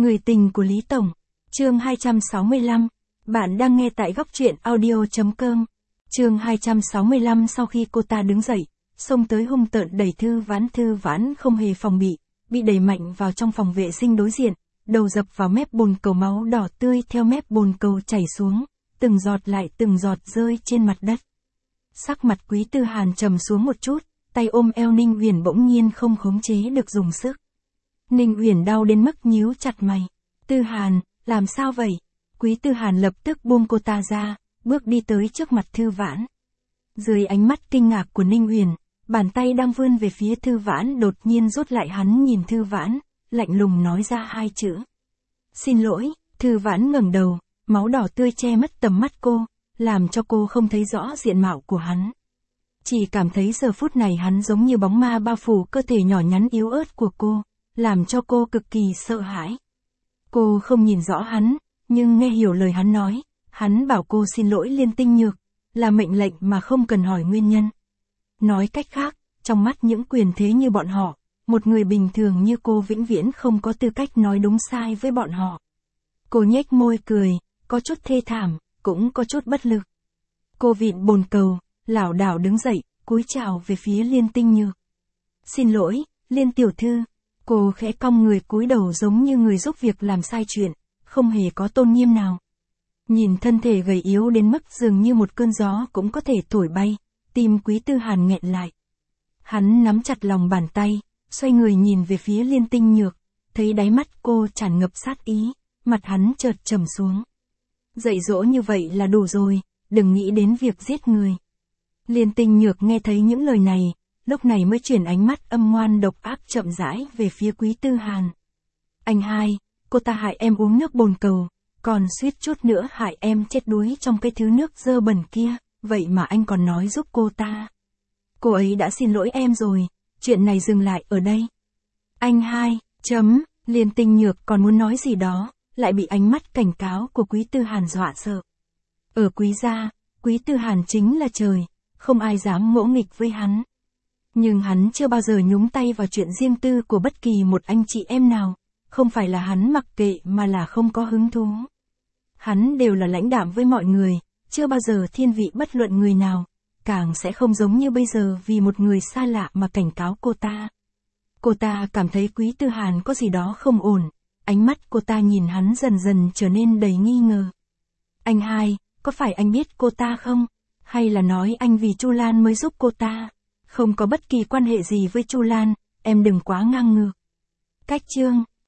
Người tình của Lý Tổng. Chương 265. Bạn đang nghe tại góc truyện audio.com. Chương 265. Sau khi cô ta đứng dậy, xông tới hung tợn đẩy Thư Vãn không hề phòng bị đẩy mạnh vào trong phòng vệ sinh đối diện, đầu dập vào mép bồn cầu, máu đỏ tươi theo mép bồn cầu chảy xuống, từng giọt lại từng giọt rơi trên mặt đất. Sắc mặt Quý Tư Hàn trầm xuống một chút, tay ôm eo Ninh Uyển bỗng nhiên không khống chế được dùng sức. Ninh Uyển đau đến mức nhíu chặt mày. Tư Hàn, làm sao vậy? Quý Tư Hàn lập tức buông cô ta ra, bước đi tới trước mặt Thư Vãn. Dưới ánh mắt kinh ngạc của Ninh Uyển, bàn tay đang vươn về phía Thư Vãn đột nhiên rút lại, hắn nhìn Thư Vãn, lạnh lùng nói ra hai chữ. Xin lỗi. Thư Vãn ngẩng đầu, máu đỏ tươi che mất tầm mắt cô, làm cho cô không thấy rõ diện mạo của hắn. Chỉ cảm thấy giờ phút này hắn giống như bóng ma bao phủ cơ thể nhỏ nhắn yếu ớt của cô, làm cho cô cực kỳ sợ hãi. Cô không nhìn rõ hắn, nhưng nghe hiểu lời hắn nói, hắn bảo cô xin lỗi Liên Tinh Nhược, là mệnh lệnh mà không cần hỏi nguyên nhân. Nói cách khác, trong mắt những quyền thế như bọn họ, một người bình thường như cô vĩnh viễn không có tư cách nói đúng sai với bọn họ. Cô nhếch môi cười, có chút thê thảm, cũng có chút bất lực. Cô vịn bồn cầu, lảo đảo đứng dậy, cúi chào về phía Liên Tinh Nhược. Xin lỗi, Liên tiểu thư. Cô khẽ cong người cúi đầu giống như người giúp việc làm sai chuyện, không hề có tôn nghiêm nào. Nhìn thân thể gầy yếu đến mức dường như một cơn gió cũng có thể thổi bay, tim Quý Tư Hàn nghẹn lại. Hắn nắm chặt lòng bàn tay, xoay người nhìn về phía Liên Tinh Nhược, thấy đáy mắt cô tràn ngập sát ý, mặt hắn chợt trầm xuống. Dạy dỗ như vậy là đủ rồi, đừng nghĩ đến việc giết người. Liên Tinh Nhược nghe thấy những lời này, lúc này mới chuyển ánh mắt âm ngoan độc ác chậm rãi về phía Quý Tư Hàn. Anh hai, cô ta hại em uống nước bồn cầu, còn suýt chút nữa hại em chết đuối trong cái thứ nước dơ bẩn kia, vậy mà anh còn nói giúp cô ta. Cô ấy đã xin lỗi em rồi, chuyện này dừng lại ở đây. Anh hai, Liên Tinh Nhược còn muốn nói gì đó, lại bị ánh mắt cảnh cáo của Quý Tư Hàn dọa sợ. Ở Quý gia, Quý Tư Hàn chính là trời, không ai dám ngỗ nghịch với hắn. Nhưng hắn chưa bao giờ nhúng tay vào chuyện riêng tư của bất kỳ một anh chị em nào, không phải là hắn mặc kệ mà là không có hứng thú. Hắn đều là lãnh đạm với mọi người, chưa bao giờ thiên vị bất luận người nào, càng sẽ không giống như bây giờ vì một người xa lạ mà cảnh cáo cô ta. Cô ta cảm thấy Quý Tư Hàn có gì đó không ổn, ánh mắt cô ta nhìn hắn dần dần trở nên đầy nghi ngờ. Anh hai, có phải anh biết cô ta không? Hay là nói anh vì Chu Lan mới giúp cô ta? Không có bất kỳ quan hệ gì với Chu Lan, em đừng quá ngang ngược. Cách chương